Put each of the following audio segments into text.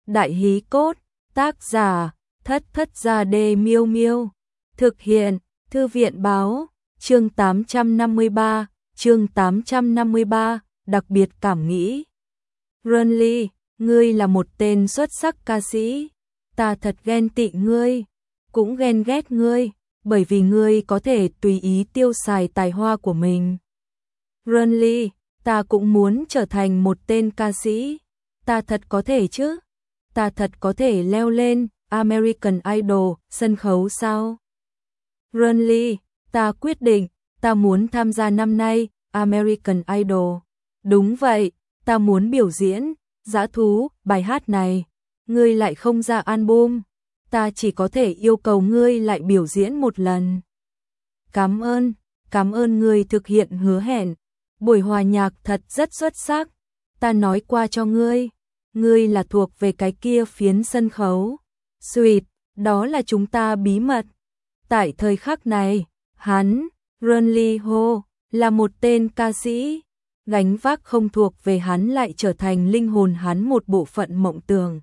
Đại hí cốt, tác giả, Thất Thất Gia Đê Miêu Miêu. Thực hiện, Thư viện báo, chương 853, đặc biệt cảm nghĩ. Renly, ngươi là một tên xuất sắc ca sĩ, ta thật ghen tị ngươi, cũng ghen ghét ngươi, bởi vì ngươi có thể tùy ý tiêu xài tài hoa của mình. Renly, ta cũng muốn trở thành một tên ca sĩ, ta thật có thể chứ? Ta thật có thể leo lên American Idol sân khấu sao? Renly, ta quyết định, ta muốn tham gia năm nay American Idol. Đúng vậy, ta muốn biểu diễn Dã Thú, bài hát này. Ngươi lại không ra album, ta chỉ có thể yêu cầu ngươi lại biểu diễn một lần. Cảm ơn ngươi thực hiện hứa hẹn. Buổi hòa nhạc thật rất xuất sắc. Ta nói qua cho ngươi, ngươi là thuộc về cái kia phiến sân khấu. Sweet, đó là chúng ta bí mật. Tại thời khắc này, hắn, Renly Ho, là một tên ca sĩ. Gánh vác không thuộc về hắn lại trở thành linh hồn hắn một bộ phận mộng tưởng.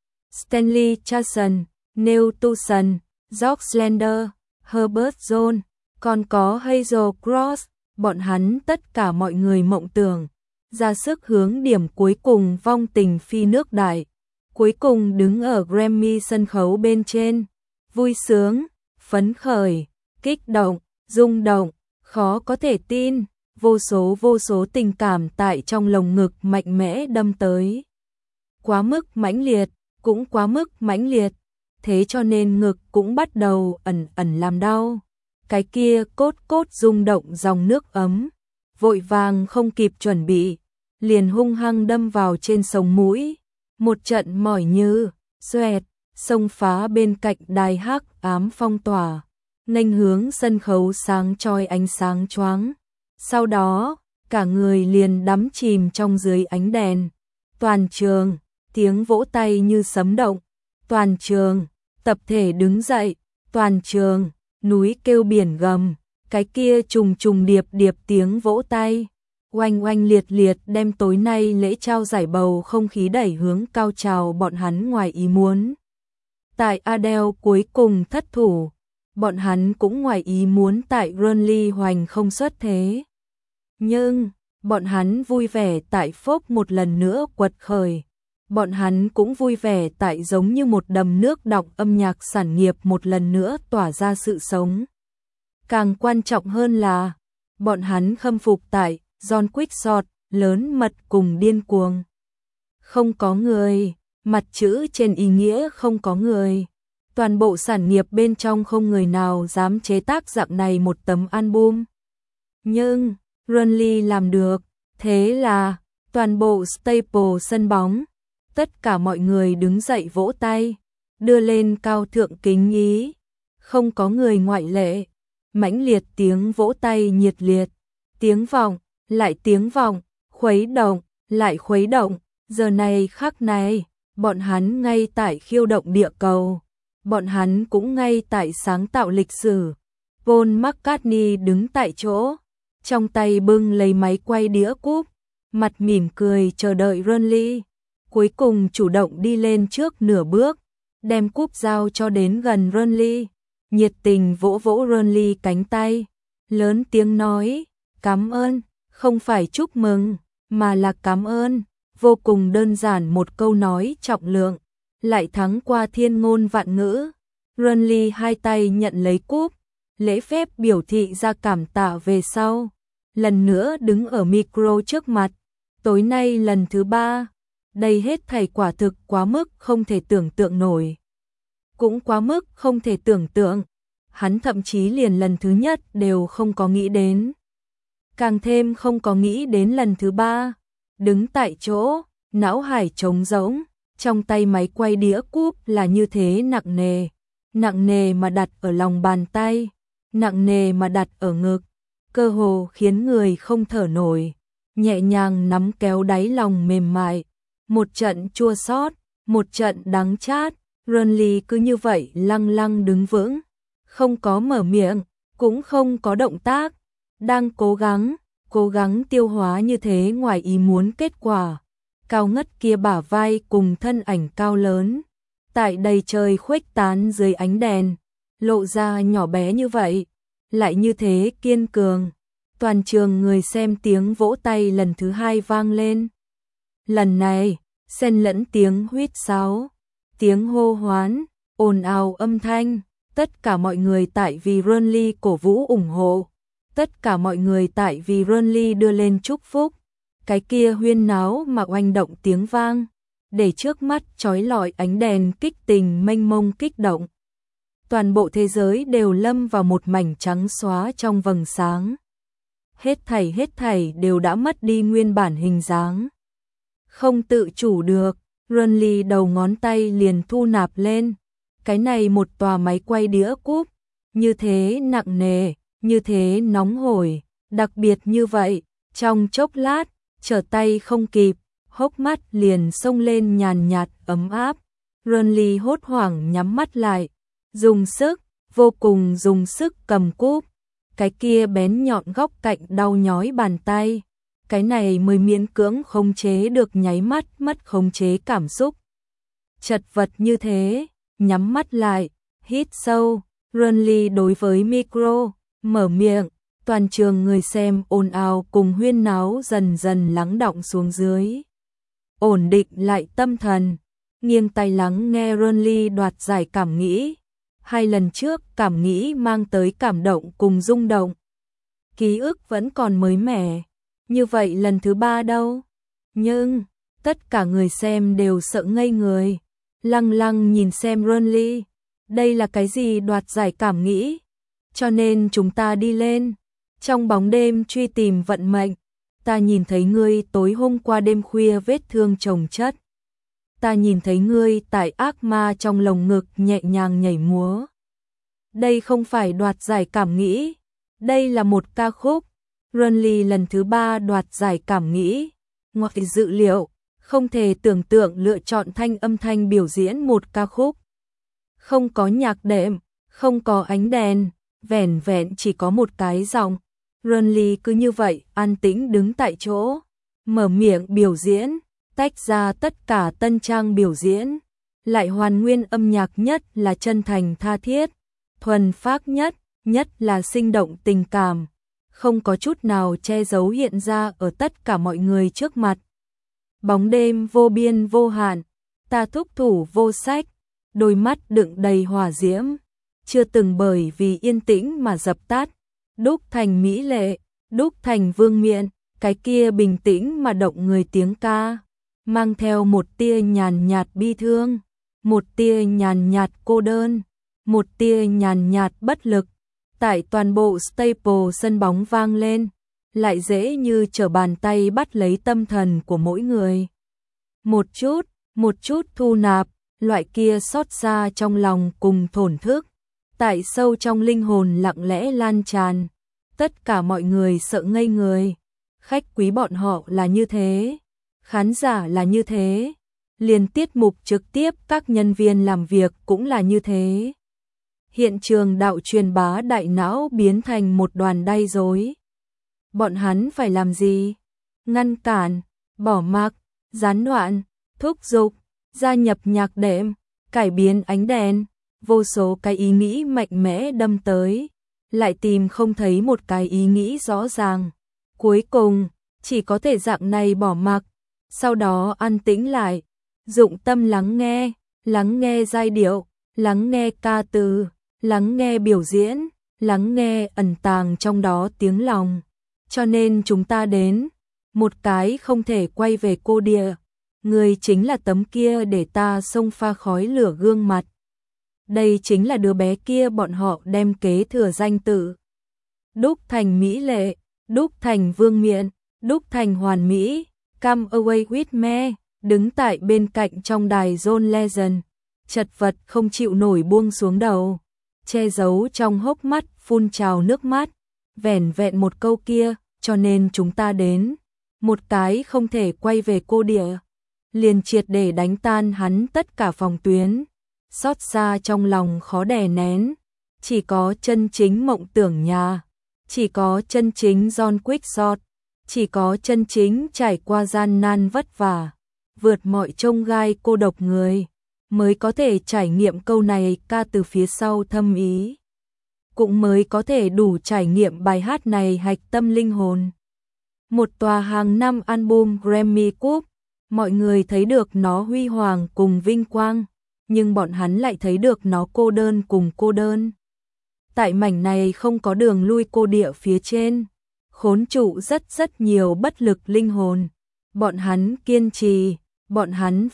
Stanley Charlson, Neil Tucson, George Slender, Herbert Jones, còn có Hazel Cross, bọn hắn tất cả mọi người mộng tưởng, ra sức hướng điểm cuối cùng vong tình phi nước đại, cuối cùng đứng ở Grammy sân khấu bên trên, vui sướng, phấn khởi, kích động, rung động, khó có thể tin, vô số tình cảm tại trong lồng ngực mạnh mẽ đâm tới. Quá mức mãnh liệt, cũng quá mức mãnh liệt, thế cho nên ngực cũng bắt đầu ẩn ẩn làm đau. Cái kia cốt rung động dòng nước ấm, vội vàng không kịp chuẩn bị, liền hung hăng đâm vào trên sống mũi, một trận mỏi như xoẹt, xông phá bên cạnh đài hắc ám phong tỏa, nghênh hướng sân khấu sáng chói ánh sáng choáng. Sau đó, cả người liền đắm chìm trong dưới ánh đèn. Toàn trường, tiếng vỗ tay như sấm động. Toàn trường, tập thể đứng dậy. Toàn trường, núi kêu biển gầm. Cái kia trùng điệp tiếng vỗ tay. Oanh oanh liệt liệt đem tối nay lễ trao giải bầu không khí đẩy hướng cao trào bọn hắn ngoài ý muốn. Tại Adele cuối cùng thất thủ, bọn hắn cũng ngoài ý muốn tại Renly Hoành không xuất thế. Nhưng, bọn hắn vui vẻ tại Phốp một lần nữa quật khởi. Bọn hắn cũng vui vẻ tại giống như một đầm nước đọng âm nhạc sản nghiệp một lần nữa tỏa ra sự sống. Càng quan trọng hơn là, bọn hắn khâm phục tại John Quixote, lớn mật cùng điên cuồng. Không có người, mặt chữ trên ý nghĩa không có người. Toàn bộ sản nghiệp bên trong không người nào dám chế tác dạng này một tấm album. Nhưng, Renly làm được, thế là, toàn bộ Staple sân bóng, tất cả mọi người đứng dậy vỗ tay, đưa lên cao thượng kính ý, không có người ngoại lệ, mãnh liệt tiếng vỗ tay nhiệt liệt, tiếng vọng, lại tiếng vọng, khuấy động, lại khuấy động, giờ này khắc này, bọn hắn ngay tại khiêu động địa cầu, bọn hắn cũng ngay tại sáng tạo lịch sử. Paul McCartney đứng tại chỗ, trong tay bưng lấy máy quay đĩa cúp, mặt mỉm cười chờ đợi Renly, cuối cùng chủ động đi lên trước nửa bước, đem cúp giao cho đến gần Renly, nhiệt tình vỗ vỗ Renly cánh tay, lớn tiếng nói, cảm ơn, không phải chúc mừng, mà là cảm ơn, vô cùng đơn giản một câu nói trọng lượng, lại thắng qua thiên ngôn vạn ngữ. Renly hai tay nhận lấy cúp, lễ phép biểu thị ra cảm tạ về sau. Lần nữa đứng ở micro trước mặt, tối nay lần thứ 3, đây hết thảy quả thực quá mức không thể tưởng tượng nổi. Cũng quá mức không thể tưởng tượng, hắn thậm chí liền lần thứ nhất đều không có nghĩ đến. Càng thêm không có nghĩ đến lần thứ 3, đứng tại chỗ, não hải trống rỗng, trong tay máy quay đĩa cúp là như thế nặng nề mà đặt ở lòng bàn tay, nặng nề mà đặt ở ngực. Cơ hồ khiến người không thở nổi, nhẹ nhàng nắm kéo đáy lòng mềm mại, một trận chua xót, một trận đắng chát, Renly cứ như vậy lăng lăng đứng vững, không có mở miệng, cũng không có động tác, đang cố gắng tiêu hóa như thế ngoài ý muốn kết quả. cao ngất kia bả vai cùng thân ảnh cao lớn, tại đầy trời khuếch tán dưới ánh đèn, lộ ra nhỏ bé như vậy, lại như thế kiên cường. Toàn trường người xem tiếng vỗ tay lần thứ hai vang lên. Lần này, xen lẫn tiếng huýt sáo, tiếng hô hoán, ồn ào âm thanh, tất cả mọi người tại vì Burnley cổ vũ ủng hộ, tất cả mọi người tại vì Burnley đưa lên chúc phúc. Cái kia huyên náo mà oanh động tiếng vang, để trước mắt chói lọi ánh đèn kích tình mênh mông kích động. Toàn bộ thế giới đều lâm vào một mảnh trắng xóa trong vầng sáng. Hết thảy đều đã mất đi nguyên bản hình dáng. Không tự chủ được, Burnley đầu ngón tay liền thu nạp lên. Cái này một tòa máy quay đĩa cúp, như thế nặng nề, như thế nóng hổi, đặc biệt như vậy, trong chốc lát, trở tay không kịp, hốc mắt liền xông lên nhàn nhạt ấm áp. Burnley hốt hoảng nhắm mắt lại, dùng sức, vô cùng dùng sức cầm cúp. Cái kia bén nhọn góc cạnh đau nhói bàn tay, cái này mới miễn cưỡng khống chế được nháy mắt mất khống chế cảm xúc. Chật vật như thế, nhắm mắt lại, hít sâu, Burnley đối với micro, mở miệng, toàn trường người xem ồn ào cùng huyên náo dần dần lắng đọng xuống dưới. Ổn định lại tâm thần, nghiêng tai lắng nghe Burnley đoạt giải cảm nghĩ. 2 lần trước cảm nghĩ mang tới cảm động cùng rung động. Ký ức vẫn còn mới mẻ, như vậy lần thứ 3 đâu? Nhưng, tất cả người xem đều sợ ngây người, lăng lăng nhìn xem Burnley. Đây là cái gì đoạt giải cảm nghĩ? Cho nên chúng ta đi lên, trong bóng đêm truy tìm vận mệnh. Ta nhìn thấy ngươi tối hôm qua đêm khuya vết thương chồng chất. Ta nhìn thấy ngươi tại ác ma trong lồng ngực nhẹ nhàng nhảy múa. Đây không phải đoạt giải cảm nghĩ, đây là một ca khúc. Burnley lần thứ 3 đoạt giải cảm nghĩ. Ngoài dự liệu, không thể tưởng tượng lựa chọn âm thanh biểu diễn một ca khúc. Không có nhạc đệm, không có ánh đèn, vẻn vẹn chỉ có một cái giọng. Burnley cứ như vậy an tĩnh đứng tại chỗ, mở miệng biểu diễn, tách ra tất cả tân trang biểu diễn, lại hoàn nguyên âm nhạc nhất là chân thành tha thiết, thuần phác nhất, nhất là sinh động tình cảm, không có chút nào che giấu hiện ra ở tất cả mọi người trước mặt. Bóng đêm vô biên vô hạn, ta thúc thủ vô sách, đôi mắt đựng đầy hỏa diễm, chưa từng bởi vì yên tĩnh mà dập tắt, đúc thành mỹ lệ, đúc thành vương miện, cái kia bình tĩnh mà động người tiếng ca, mang theo một tia nhàn nhạt bi thương, một tia nhàn nhạt cô đơn, một tia nhàn nhạt bất lực, tại toàn bộ Staples sân bóng vang lên, lại dễ như trở bàn tay bắt lấy tâm thần của mỗi người. Một chút thu nạp, loại kia xót xa trong lòng cùng thổn thức, tại sâu trong linh hồn lặng lẽ lan tràn. Tất cả mọi người sợ ngây người, khách quý bọn họ là như thế, khán giả là như thế, liền tiết mục trực tiếp các nhân viên làm việc cũng là như thế. Hiện trường đạo truyền bá đại não biến thành một đoàn đay rối. Bọn hắn phải làm gì? Ngăn cản, bỏ mặc, gián đoạn, thúc giục, gia nhập nhạc đệm, cải biến ánh đèn, vô số cái ý nghĩ mạnh mẽ đâm tới, lại tìm không thấy một cái ý nghĩ rõ ràng. Cuối cùng, chỉ có thể dạng này bỏ mặc, sau đó an tĩnh lại, dụng tâm lắng nghe giai điệu, lắng nghe ca từ, lắng nghe biểu diễn, lắng nghe ẩn tàng trong đó tiếng lòng. Cho nên chúng ta đến, một cái không thể quay về cô địa, người chính là tấm kia để ta xông pha khói lửa gương mặt. Đây chính là đứa bé kia bọn họ đem kế thừa danh tự. Đúc thành mỹ lệ, đúc thành vương miện, đúc thành hoàn mỹ, come away with me, đứng tại bên cạnh trong đài John Legend, chật vật không chịu nổi buông xuống đầu, che giấu trong hốc mắt phun trào nước mắt, vẻn vẹn một câu kia, cho nên chúng ta đến, một cái không thể quay về cô địa, liền triệt để đánh tan hắn tất cả phòng tuyến. Xót xa trong lòng khó đè nén, chỉ có chân chính mộng tưởng nhà, chỉ có chân chính John Quick Shot, chỉ có chân chính trải qua gian nan vất vả, vượt mọi chông gai cô độc người, mới có thể trải nghiệm câu này ca từ phía sau thâm ý. Cũng mới có thể đủ trải nghiệm bài hát này hạch tâm linh hồn. Một tòa hàng năm album Grammy Cup, mọi người thấy được nó huy hoàng cùng vinh quang, nhưng bọn hắn lại thấy được nó cô đơn cùng cô đơn. Tại mảnh này không có đường lui cô địa phía trên, khốn trụ rất nhiều bất lực linh hồn. Bọn hắn kiên trì, bọn hắn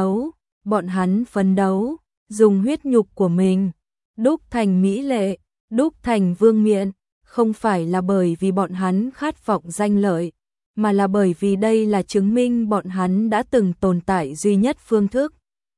phấn đấu, dùng huyết nhục của mình, đúc thành mỹ lệ, đúc thành vương miện, không phải là bởi vì bọn hắn khát vọng danh lợi, mà là bởi vì đây là chứng minh bọn hắn đã từng tồn tại duy nhất phương thức.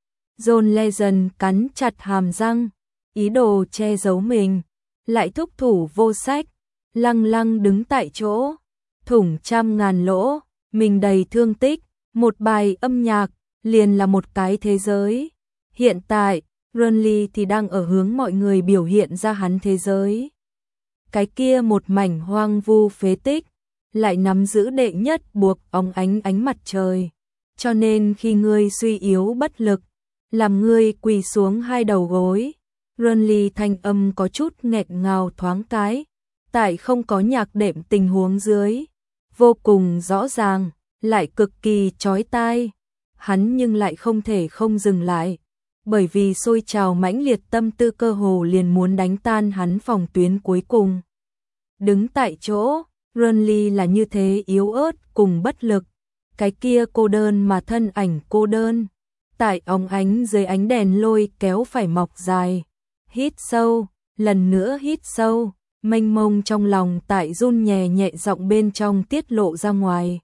John Legend cắn chặt hàm răng, ý đồ che giấu mình, lại thúc thủ vô sách, lăng đứng tại chỗ, thủng trăm ngàn lỗ, mình đầy thương tích, một bài âm nhạc, liền là một cái thế giới. Hiện tại, Runley thì đang ở hướng mọi người biểu hiện ra hắn thế giới. Cái kia một mảnh hoang vu phế tích, lại nắm giữ đệ nhất buộc óng ánh mặt trời. Cho nên khi ngươi suy yếu bất lực, làm ngươi quỳ xuống hai đầu gối, Runley thanh âm có chút nghẹt ngào thoáng cái, tại không có nhạc đệm tình huống dưới, vô cùng rõ ràng, lại cực kỳ chói tai. Hắn nhưng lại không thể không dừng lại, bởi vì sôi trào mãnh liệt tâm tư cơ hồ liền muốn đánh tan hắn phòng tuyến cuối cùng. Đứng tại chỗ, Runley là như thế yếu ớt cùng bất lực, cái kia cô đơn mà thân ảnh cô đơn, tại óng ánh dưới ánh đèn lôi kéo phải mọc dài. Hít sâu, lần nữa hít sâu, mênh mông trong lòng tại run nhẹ giọng bên trong tiết lộ ra ngoài.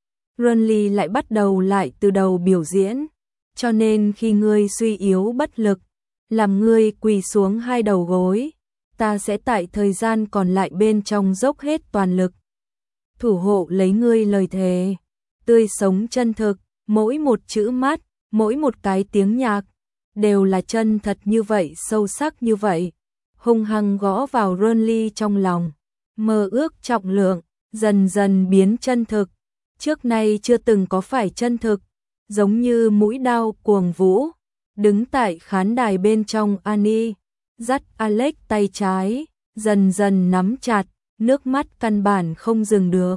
Runley lại bắt đầu lại từ đầu biểu diễn, cho nên khi ngươi suy yếu bất lực, làm ngươi quỳ xuống hai đầu gối, ta sẽ tại thời gian còn lại bên trong dốc hết toàn lực, thủ hộ lấy ngươi lời thề, tươi sống chân thực, mỗi một chữ mắt, mỗi một cái tiếng nhạc, đều là chân thật như vậy, sâu sắc như vậy, hung hăng gõ vào Runley trong lòng, mơ ước trọng lượng, dần dần biến chân thực, trước nay chưa từng có phải chân thực, giống như mũi đao cuồng vũ, đứng tại khán đài bên trong Annie, dắt Alex tay trái, dần dần nắm chặt, nước mắt căn bản không dừng được,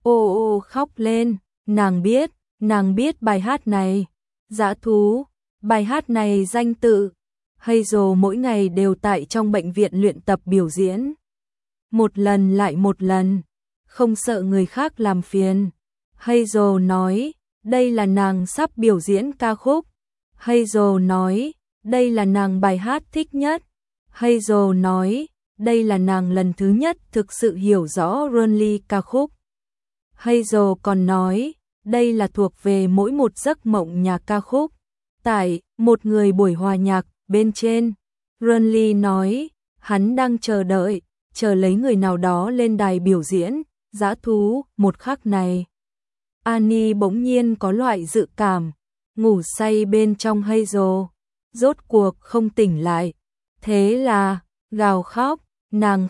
ô khóc lên, nàng biết bài hát này, dã thú, bài hát này danh tự, Hazel mỗi ngày đều tại trong bệnh viện luyện tập biểu diễn. Một lần lại một lần, không sợ người khác làm phiền. Hazel nói, đây là nàng sắp biểu diễn ca khúc. Hazel nói, đây là nàng bài hát thích nhất. Hazel nói, đây là nàng lần thứ nhất thực sự hiểu rõ Runley ca khúc. Hazel còn nói, đây là thuộc về mỗi một giấc mộng nhà ca khúc. Tại một người buổi hòa nhạc bên trên, Runley nói, hắn đang chờ lấy người nào đó lên đài biểu diễn, dã thú, một khắc này. Annie bỗng nhiên có loại dự cảm, ngủ say bên trong Hazel, rốt cuộc không tỉnh lại. Thế là, gào khóc, nàng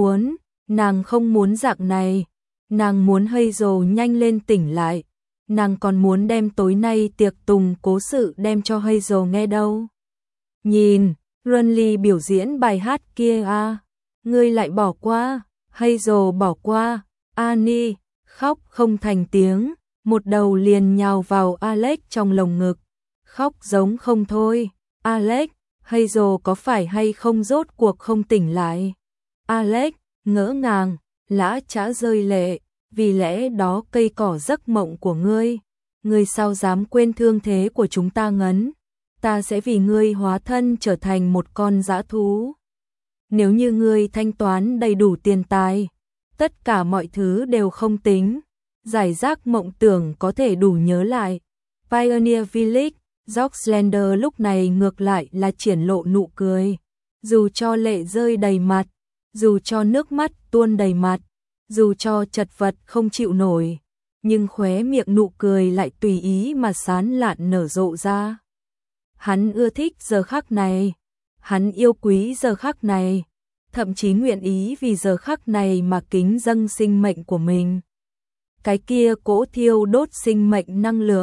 không muốn dạng này, nàng muốn Hazel nhanh lên tỉnh lại. Nàng còn muốn đem tối nay tiệc tùng cố sự đem cho Hazel nghe đâu. Nhìn, Runley biểu diễn bài hát kia à, ngươi lại bỏ qua, Hazel bỏ qua, Annie, khóc không thành tiếng, một đầu liền nhào vào Alex trong lồng ngực, khóc giống không thôi, Alex, Hazel có phải hay không rốt cuộc không tỉnh lại. Alex, ngỡ ngàng, lã chã rơi lệ. Vì lẽ đó cây cỏ giấc mộng của ngươi sao dám quên thương thế của chúng ta ngấn, ta sẽ vì ngươi hóa thân trở thành một con dã thú. Nếu như ngươi thanh toán đầy đủ tiền tài, tất cả mọi thứ đều không tính, giải rác mộng tưởng có thể đủ nhớ lại. Pioneer Village, George Slender lúc này ngược lại là triển lộ nụ cười, dù cho lệ rơi đầy mặt, dù cho nước mắt tuôn đầy mặt, dù cho chật vật không chịu nổi, nhưng khóe miệng nụ cười lại tùy ý mà sán lạn nở rộ ra. Hắn ưa thích giờ khắc này, hắn yêu quý giờ khắc này, thậm chí nguyện ý vì giờ khắc này mà kính dâng sinh mệnh của mình. Cái kia cỗ thiêu đốt sinh mệnh năng lượng,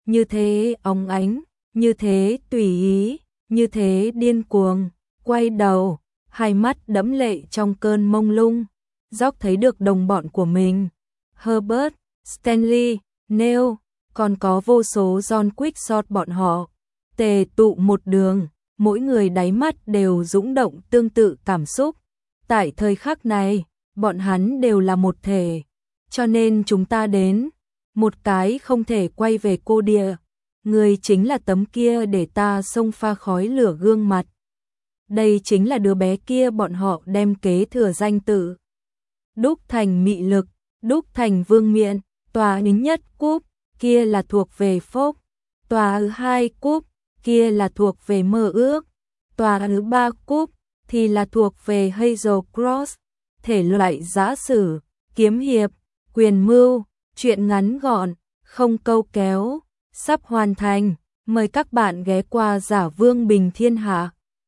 như thế óng ánh, như thế tùy ý, như thế điên cuồng, quay đầu, hai mắt đẫm lệ trong cơn mông lung. Jock thấy được đồng bọn của mình, Herbert, Stanley, Neil, còn có vô số John Quickshot bọn họ, tề tụ một đường, mỗi người đáy mắt đều dũng động tương tự cảm xúc. Tại thời khắc này, bọn hắn đều là một thể, cho nên chúng ta đến, một cái không thể quay về cô địa, người chính là tấm kia để ta xông pha khói lửa gương mặt. Đây chính là đứa bé kia bọn họ đem kế thừa danh tự. Đúc thành mị lực, đúc thành vương miện, tòa thứ nhất cúp, kia là thuộc về phốc, tòa thứ hai cúp, kia là thuộc về mơ ước, tòa thứ ba cúp, thì là thuộc về Hazel Cross, thể loại giã sử, kiếm hiệp, quyền mưu, truyện ngắn gọn, không câu kéo, sắp hoàn thành, mời các bạn ghé qua Giả Vương Bình Thiên Hạ.